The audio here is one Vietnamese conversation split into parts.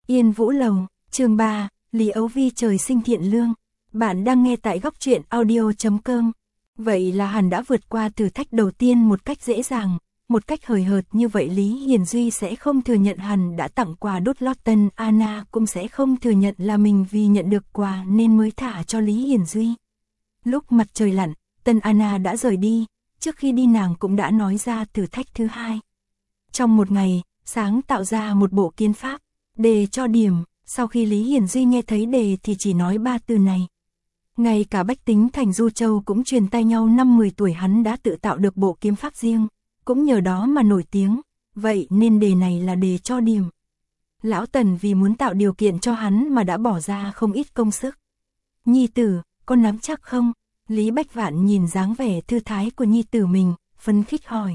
Yên Vũ Lầu, chương 3, Lý Ấu Vi trời sinh thiện lương. Bạn đang nghe tại góc truyện audio.com. Vậy là hắn đã vượt qua thử thách đầu tiên một cách dễ dàng, một cách hời hợt như vậy. Lý Hiền Duy sẽ không thừa nhận hắn đã tặng quà đốt lót. Tân Anna cũng sẽ không thừa nhận là mình vì nhận được quà nên mới thả cho Lý Hiền Duy. Lúc mặt trời lặn, Tân Anna đã rời đi, trước khi đi nàng cũng đã nói ra thử thách thứ hai. Trong một ngày, sáng tạo ra một bộ kiến pháp, đề cho điểm. Sau khi Lý Hiền Duy nghe thấy đề thì chỉ nói 3 từ này. Ngay cả bách tính thành Du Châu cũng truyền tay nhau. Năm 10 tuổi hắn đã tự tạo được bộ kiếm pháp riêng, cũng nhờ đó mà nổi tiếng, vậy nên đề này là đề cho điểm. Lão Tần vì muốn tạo điều kiện cho hắn mà đã bỏ ra không ít công sức. Nhi tử, con nắm chắc không? Lý Bách Vạn nhìn dáng vẻ thư thái của nhi tử mình, phấn khích hỏi.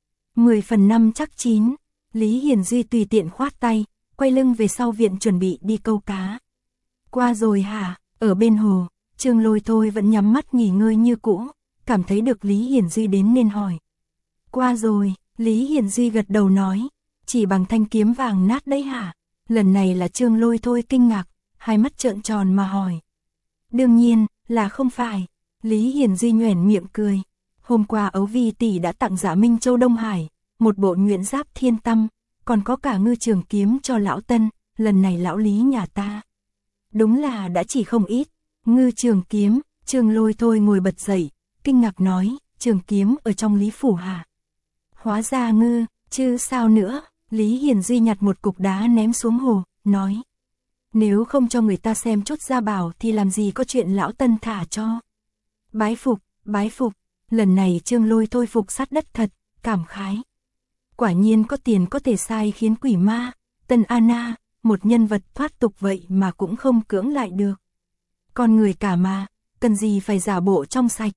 10 phần 5 chắc chín. Lý Hiền Duy tùy tiện khoát tay, quay lưng về sau viện chuẩn bị đi câu cá. Qua rồi hả? Ở bên hồ, Trương Lôi Thôi vẫn nhắm mắt nghỉ ngơi như cũ, cảm thấy được Lý Hiền Duy đến nên hỏi. Qua rồi, Lý Hiền Duy gật đầu nói, chỉ bằng thanh kiếm vàng nát đấy hả? Lần này là Trương Lôi Thôi kinh ngạc, hai mắt trợn tròn mà hỏi. Đương nhiên, là không phải. Lý Hiền Duy nhoẻn miệng cười. Hôm qua Ấu Vi tỷ đã tặng Dạ Minh Châu Đông Hải một bộ nhuyễn giáp thiên tâm, còn có cả ngư trường kiếm cho lão Tân. Lần này lão Lý nhà ta đúng là đã chỉ không ít. Ngư trường kiếm? Trương Lôi Thôi ngồi bật dậy, kinh ngạc nói, trường kiếm ở trong Lý phủ hả? Hóa ra ngư, chứ sao nữa. Lý Hiền Duy nhặt một cục đá ném xuống hồ, nói. Nếu không cho người ta xem chút gia bảo thì làm gì có chuyện lão Tân thả cho. Bái phục, bái phục. Lần này Trương Lôi Thôi phục sát đất thật, cảm khái. Quả nhiên có tiền có thể sai khiến quỷ ma. Tân Anna, một nhân vật thoát tục vậy mà cũng không cưỡng lại được. Con người cả mà, cần gì phải giả bộ trong sạch.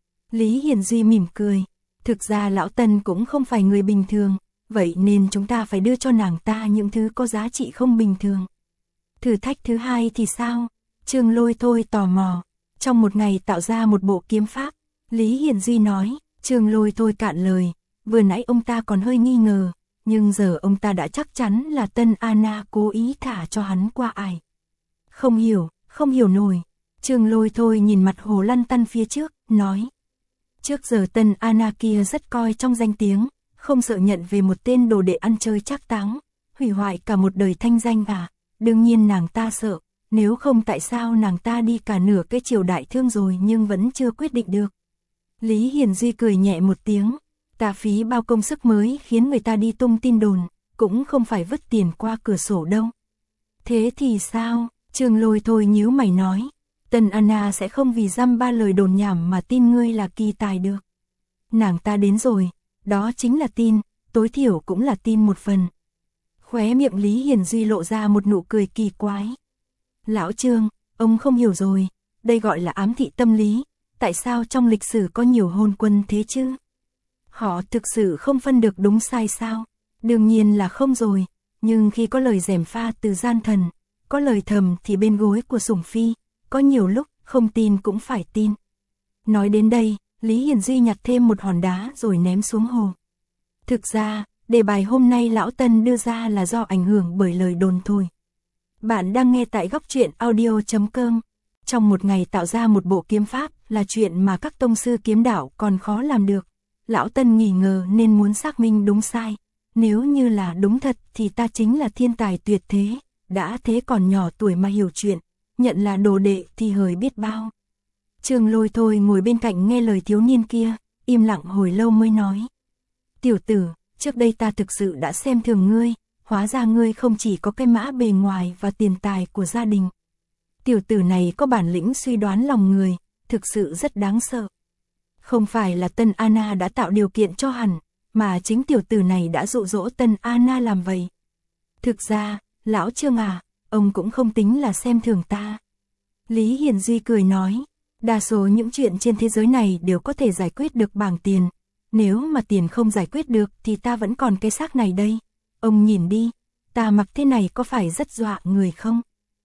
Lý Hiền Duy mỉm cười. Thực ra lão Tân cũng không phải người bình thường, vậy nên chúng ta phải đưa cho nàng ta những thứ có giá trị không bình thường. Thử thách thứ hai thì sao? Trương Lôi Thôi tò mò. Trong một ngày tạo ra một bộ kiếm pháp, Lý Hiền Duy nói. Trương Lôi Thôi cạn lời. Vừa nãy ông ta còn hơi nghi ngờ, nhưng giờ ông ta đã chắc chắn là Tân Anna cố ý thả cho hắn qua ải. Không hiểu nổi. Trương Lôi Thôi nhìn mặt hồ lăn tăn phía trước, nói. Trước giờ Tân Anna kia rất coi trong danh tiếng, không sợ nhận về một tên đồ đệ ăn chơi trác táng, hủy hoại cả một đời thanh danh à. Đương nhiên nàng ta sợ, nếu không tại sao nàng ta đi cả nửa cái triều đại thương rồi nhưng vẫn chưa quyết định được. Lý Hiền Duy cười nhẹ một tiếng. Ta phí bao công sức mới khiến người ta đi tung tin đồn, cũng không phải vứt tiền qua cửa sổ đâu. Thế thì sao? Trương Lôi Thôi nhíu mày nói. Tân Anna sẽ không vì dăm ba lời đồn nhảm mà tin ngươi là kỳ tài được. Nàng ta đến rồi, đó chính là tin, tối thiểu cũng là tin một phần. Khóe miệng Lý Hiền Duy lộ ra một nụ cười kỳ quái. Lão Trương, ông không hiểu rồi, đây gọi là ám thị tâm lý. Tại sao trong lịch sử có nhiều hôn quân thế chứ? Họ thực sự không phân được đúng sai sao? Đương nhiên là không rồi, nhưng khi có lời gièm pha từ gian thần, có lời thầm thì bên gối của sủng phi, có nhiều lúc không tin cũng phải tin. Nói đến đây, Lý Hiền Duy nhặt thêm một hòn đá rồi ném xuống hồ. Thực ra, đề bài hôm nay lão Tân đưa ra là do ảnh hưởng bởi lời đồn thôi. Bạn đang nghe tại góc truyện audio.com. Trong một ngày tạo ra một bộ kiếm pháp là chuyện mà các tông sư kiếm đạo còn khó làm được. Lão Tân nghi ngờ nên muốn xác minh đúng sai. Nếu như là đúng thật thì ta chính là thiên tài tuyệt thế, đã thế còn nhỏ tuổi mà hiểu chuyện, nhận là đồ đệ thì hời biết bao. Trương Lôi Thôi ngồi bên cạnh nghe lời thiếu niên kia, im lặng hồi lâu mới nói. Tiểu tử, trước đây ta thực sự đã xem thường ngươi, hóa ra ngươi không chỉ có cái mã bề ngoài và tiền tài của gia đình. Tiểu tử này có bản lĩnh suy đoán lòng người, thực sự rất đáng sợ. Không phải là Tân Anna đã tạo điều kiện cho hắn, mà chính tiểu tử này đã dụ dỗ Tân Anna làm vậy. Thực ra, lão Trương à, ông cũng không tính là xem thường ta. Lý Hiền Duy cười nói, đa số những chuyện trên thế giới này đều có thể giải quyết được bằng tiền. Nếu mà tiền không giải quyết được thì ta vẫn còn cái xác này đây. Ông nhìn đi, ta mặc thế này có phải rất dọa người không?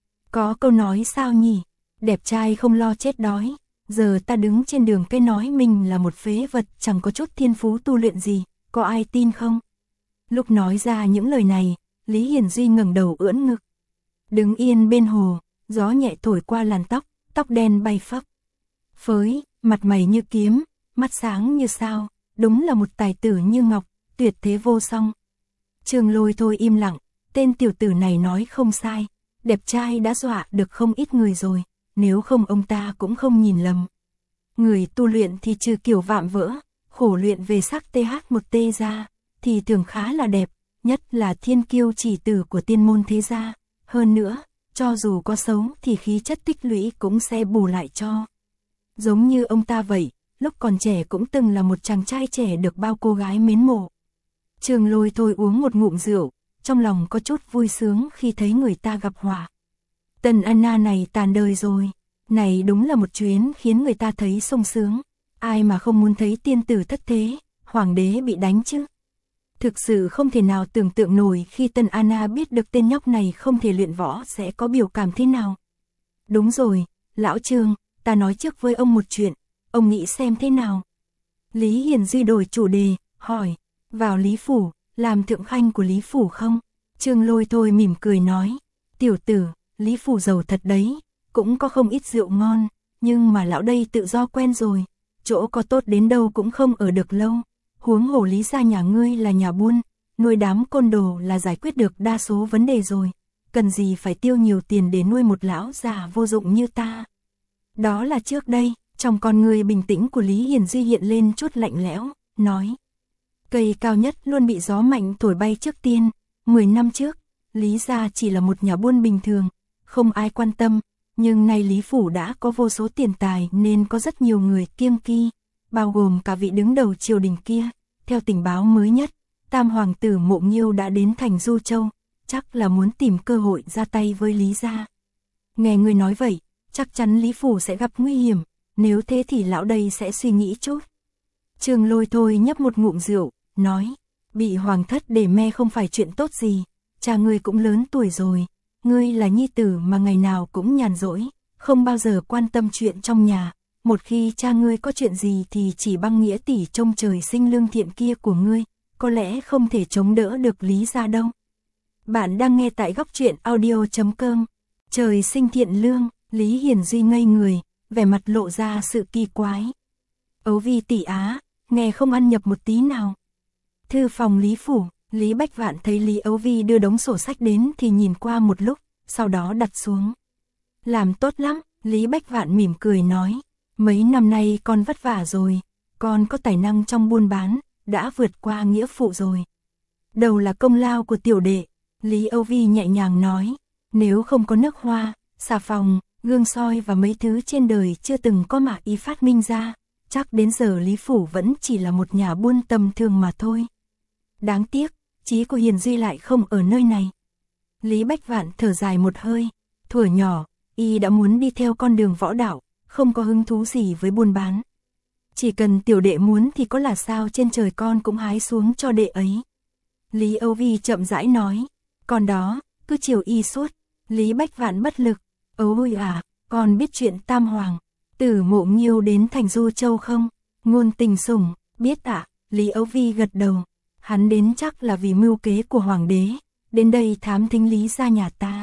Có câu nói sao nhỉ? Đẹp trai không lo chết đói. Giờ ta đứng trên đường cái nói mình là một phế vật chẳng có chút thiên phú tu luyện gì, có ai tin không? Lúc nói ra những lời này, Lý Hiền Duy ngẩng đầu ưỡn ngực. đứng yên bên hồ, gió nhẹ thổi qua làn tóc, tóc đen bay phấp phới, mặt mày như kiếm, mắt sáng như sao, đúng là một tài tử như ngọc, tuyệt thế vô song. Trương Lôi Thôi im lặng, tên tiểu tử này nói không sai, đẹp trai đã dọa được không ít người rồi, nếu không ông ta cũng không nhìn lầm. Người tu luyện thì trừ kiểu vạm vỡ, khổ luyện về sắc TH1T ra, thì thường khá là đẹp, nhất là thiên kiêu chỉ tử của tiên môn thế gia. Hơn nữa, cho dù có xấu thì khí chất tích lũy cũng sẽ bù lại cho. Giống như ông ta vậy, lúc còn trẻ cũng từng là một chàng trai trẻ được bao cô gái mến mộ. Trương Lôi Thôi uống một ngụm rượu, trong lòng có chút vui sướng khi thấy người ta gặp họa. Tần Anna này tàn đời rồi, này đúng là một chuyến khiến người ta thấy sung sướng. Ai mà không muốn thấy tiên tử thất thế, hoàng đế bị đánh chứ. Thực sự không thể nào tưởng tượng nổi khi Tần Anna biết được tên nhóc này không thể luyện võ sẽ có biểu cảm thế nào. Đúng rồi, lão Trương, ta nói trước với ông một chuyện, ông nghĩ xem thế nào. Lý Hiền Duy đổi chủ đề, hỏi, vào Lý Phủ, làm thượng khanh của Lý Phủ không? Trương Lôi Thôi mỉm cười nói, tiểu tử, Lý Phủ giàu thật đấy, cũng có không ít rượu ngon, nhưng mà lão đây tự do quen rồi, chỗ có tốt đến đâu cũng không ở được lâu. Huống hồ Lý gia nhà ngươi là nhà buôn, nuôi đám côn đồ là giải quyết được đa số vấn đề rồi, cần gì phải tiêu nhiều tiền để nuôi một lão già vô dụng như ta. Đó là trước đây, trong con người bình tĩnh của Lý Hiền Duy hiện lên chút lạnh lẽo, nói. Cây cao nhất luôn bị gió mạnh thổi bay trước tiên, 10 năm trước, Lý gia chỉ là một nhà buôn bình thường, không ai quan tâm, nhưng nay Lý Phủ đã có vô số tiền tài nên có rất nhiều người kiêng kỵ, bao gồm cả vị đứng đầu triều đình kia. Theo tình báo mới nhất, Tam hoàng tử Mộ Nghiêu đã đến thành Du Châu, chắc là muốn tìm cơ hội ra tay với Lý gia. Nghe người nói vậy, chắc chắn Lý Phủ sẽ gặp nguy hiểm, nếu thế thì lão đây sẽ suy nghĩ chút. Trương Lôi Thôi nhấp một ngụm rượu, nói, bị hoàng thất để me không phải chuyện tốt gì, cha ngươi cũng lớn tuổi rồi, ngươi là nhi tử mà ngày nào cũng nhàn rỗi, không bao giờ quan tâm chuyện trong nhà. Một khi cha ngươi có chuyện gì thì chỉ băng nghĩa tỷ trông trời sinh lương thiện kia của ngươi, có lẽ không thể chống đỡ được Lý gia đâu. Bạn đang nghe tại góc truyện audio.com. Trời sinh thiện lương, Lý Hiền Duy ngây người, vẻ mặt lộ ra sự kỳ quái. Ấu Vi tỷ á, nghe không ăn nhập một tí nào. Thư phòng Lý Phủ, Lý Bách Vạn thấy Lý Ấu Vi đưa đống sổ sách đến thì nhìn qua một lúc, sau đó đặt xuống. Làm tốt lắm, Lý Bách Vạn mỉm cười nói. Mấy năm nay con vất vả rồi, con có tài năng trong buôn bán, đã vượt qua nghĩa phụ rồi. Đầu là công lao của tiểu đệ, Lý Âu Vi nhẹ nhàng nói, nếu không có nước hoa, xà phòng, gương soi và mấy thứ trên đời chưa từng có mà y phát minh ra, chắc đến giờ Lý Phủ vẫn chỉ là một nhà buôn tầm thường mà thôi. Đáng tiếc, trí của Hiền Duy lại không ở nơi này. Lý Bách Vạn thở dài một hơi, thuở nhỏ, y đã muốn đi theo con đường võ đạo, không có hứng thú gì với buôn bán. Chỉ cần tiểu đệ muốn thì có là sao trên trời con cũng hái xuống cho đệ ấy. Lý Âu Vi chậm rãi nói, còn đó, cứ chiều y suốt. Lý Bách Vạn bất lực, ôi à, con biết chuyện Tam Hoàng tử Mộ Nghiêu đến thành Du Châu không? Ngôn Tình Sủng, biết ạ. Lý Âu Vi gật đầu, hắn đến chắc là vì mưu kế của hoàng đế, đến đây thám thính Lý gia nhà ta.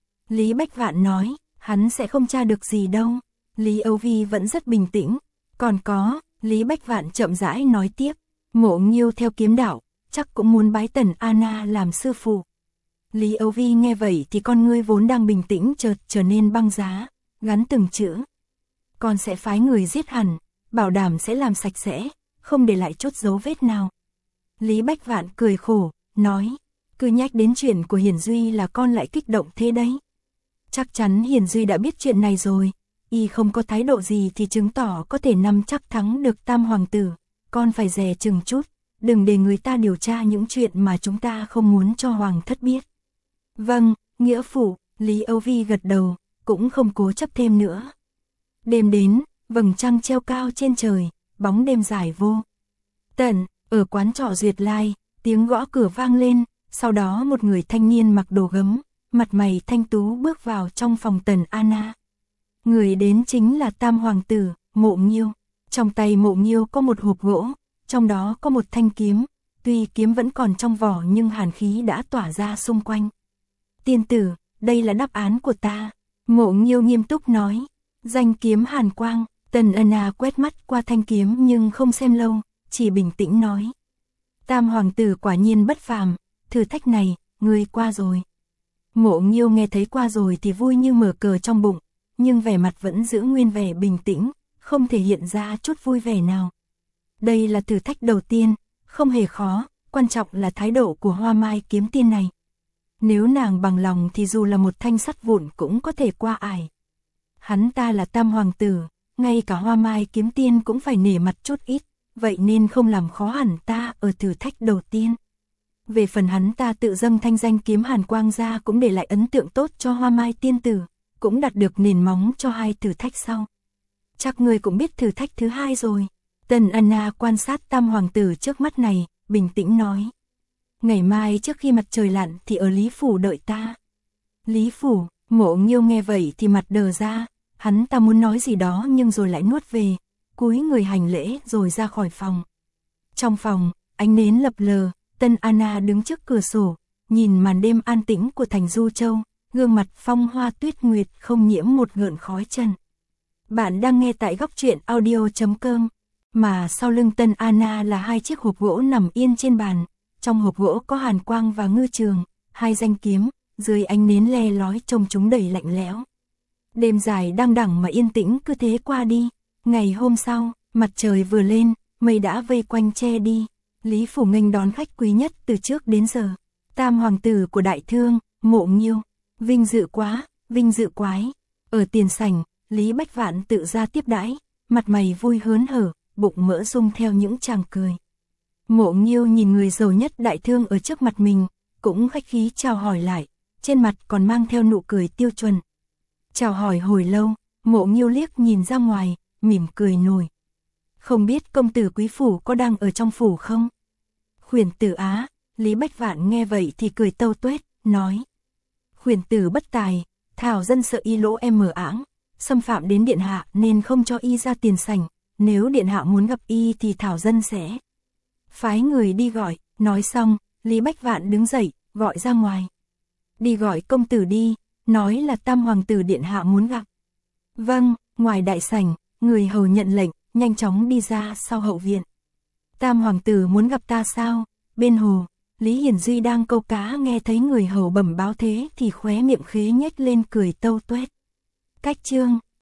Lý Bách Vạn nói, hắn sẽ không tra được gì đâu. Lý Âu Vi vẫn rất bình tĩnh, còn có, Lý Bách Vạn chậm rãi nói tiếp, Mộ Nghiêu theo kiếm đạo, chắc cũng muốn bái Tần Anna làm sư phụ. Lý Âu Vi nghe vậy thì con ngươi vốn đang bình tĩnh chợt trở nên băng giá, gắn từng chữ. Con sẽ phái người giết hẳn, bảo đảm sẽ làm sạch sẽ, không để lại chút dấu vết nào. Lý Bách Vạn cười khổ, nói, cứ nhắc đến chuyện của Hiền Duy là con lại kích động thế đấy. Chắc chắn Hiền Duy đã biết chuyện này rồi. Y không có thái độ gì thì chứng tỏ có thể nắm chắc thắng được Tam hoàng tử, con phải dè chừng chút, đừng để người ta điều tra những chuyện mà chúng ta không muốn cho hoàng thất biết. Vâng, nghĩa phụ, Lý Âu Vi gật đầu, cũng không cố chấp thêm nữa. Đêm đến, vầng trăng treo cao trên trời, bóng đêm dài vô tận, ở quán trọ Duyệt Lai, tiếng gõ cửa vang lên, sau đó một người thanh niên mặc đồ gấm, mặt mày thanh tú bước vào trong phòng Tần Anna. Người đến chính là Tam hoàng tử, Mộ Nghiêu. Trong tay Mộ Nghiêu có một hộp gỗ, trong đó có một thanh kiếm, tuy kiếm vẫn còn trong vỏ nhưng hàn khí đã tỏa ra xung quanh. Tiên tử, đây là đáp án của ta. Mộ Nghiêu nghiêm túc nói. Danh kiếm hàn quang. Tần Anna quét mắt qua thanh kiếm nhưng không xem lâu, chỉ bình tĩnh nói. Tam hoàng tử quả nhiên bất phàm, thử thách này, ngươi qua rồi. Mộ Nghiêu nghe thấy qua rồi thì vui như mở cờ trong bụng, nhưng vẻ mặt vẫn giữ nguyên vẻ bình tĩnh, không thể hiện ra chút vui vẻ nào. Đây là thử thách đầu tiên, không hề khó, quan trọng là thái độ của Hoa Mai kiếm tiên này. Nếu nàng bằng lòng thì dù là một thanh sắt vụn cũng có thể qua ải. Hắn ta là tam hoàng tử, ngay cả Hoa Mai kiếm tiên cũng phải nể mặt chút ít, vậy nên không làm khó hẳn ta ở thử thách đầu tiên. Về phần hắn ta tự dâng thanh danh kiếm hàn quang ra cũng để lại ấn tượng tốt cho Hoa Mai tiên tử, cũng đặt được nền móng cho hai thử thách sau. Chắc ngươi cũng biết thử thách thứ hai rồi. Tần Anna quan sát tam hoàng tử trước mắt này, bình tĩnh nói. Ngày mai trước khi mặt trời lặn thì ở Lý Phủ đợi ta. Lý Phủ, Mộ Nghiêu nghe vậy thì mặt đờ ra, hắn ta muốn nói gì đó nhưng rồi lại nuốt về, cúi người hành lễ rồi ra khỏi phòng. Trong phòng, ánh nến lập lờ, Tần Anna đứng trước cửa sổ, nhìn màn đêm an tĩnh của thành Du Châu, gương mặt phong hoa tuyết nguyệt không nhiễm một gợn khói trần. Bạn đang nghe tại góc truyện audio.com, mà sau lưng Tần Anna là hai chiếc hộp gỗ nằm yên trên bàn, trong hộp gỗ có hàn quang và ngư trường, hai danh kiếm, dưới ánh nến le lói trông chúng đầy lạnh lẽo. Đêm dài đang đẳng mà yên tĩnh cứ thế qua đi. Ngày hôm sau, mặt trời vừa lên, mây đã vây quanh che đi. Lý Phủ nghênh đón khách quý nhất từ trước đến giờ. Tam hoàng tử của đại thương, Mộ Nghiêu. Vinh dự quá, vinh dự quái. Ở tiền sảnh, Lý Bách Vạn tự ra tiếp đãi, mặt mày vui hớn hở, bụng mỡ rung theo những tràng cười. Mộ Nghiêu nhìn người giàu nhất đại thương ở trước mặt mình, cũng khách khí chào hỏi lại, trên mặt còn mang theo nụ cười tiêu chuẩn. Chào hỏi hồi lâu, Mộ Nghiêu liếc nhìn ra ngoài, mỉm cười nổi. Không biết công tử quý phủ có đang ở trong phủ không? Khuyển tử á, Lý Bách Vạn nghe vậy thì cười tâu tuét, nói. Khuyển tử bất tài, thảo dân sợ y lỗ em mở áng, xâm phạm đến điện hạ nên không cho y ra tiền sảnh, nếu điện hạ muốn gặp y thì thảo dân sẽ phái người đi gọi. Nói xong, Lý Bách Vạn đứng dậy, gọi ra ngoài. Đi gọi công tử đi, nói là tam hoàng tử điện hạ muốn gặp. Vâng, ngoài đại sảnh, người hầu nhận lệnh, nhanh chóng đi ra sau hậu viện. Tam hoàng tử muốn gặp ta sao? Bên hồ, Lý Hiển Duy đang câu cá nghe thấy người hầu bẩm báo thế thì khóe miệng khế nhếch lên cười tâu tuét. Cách chương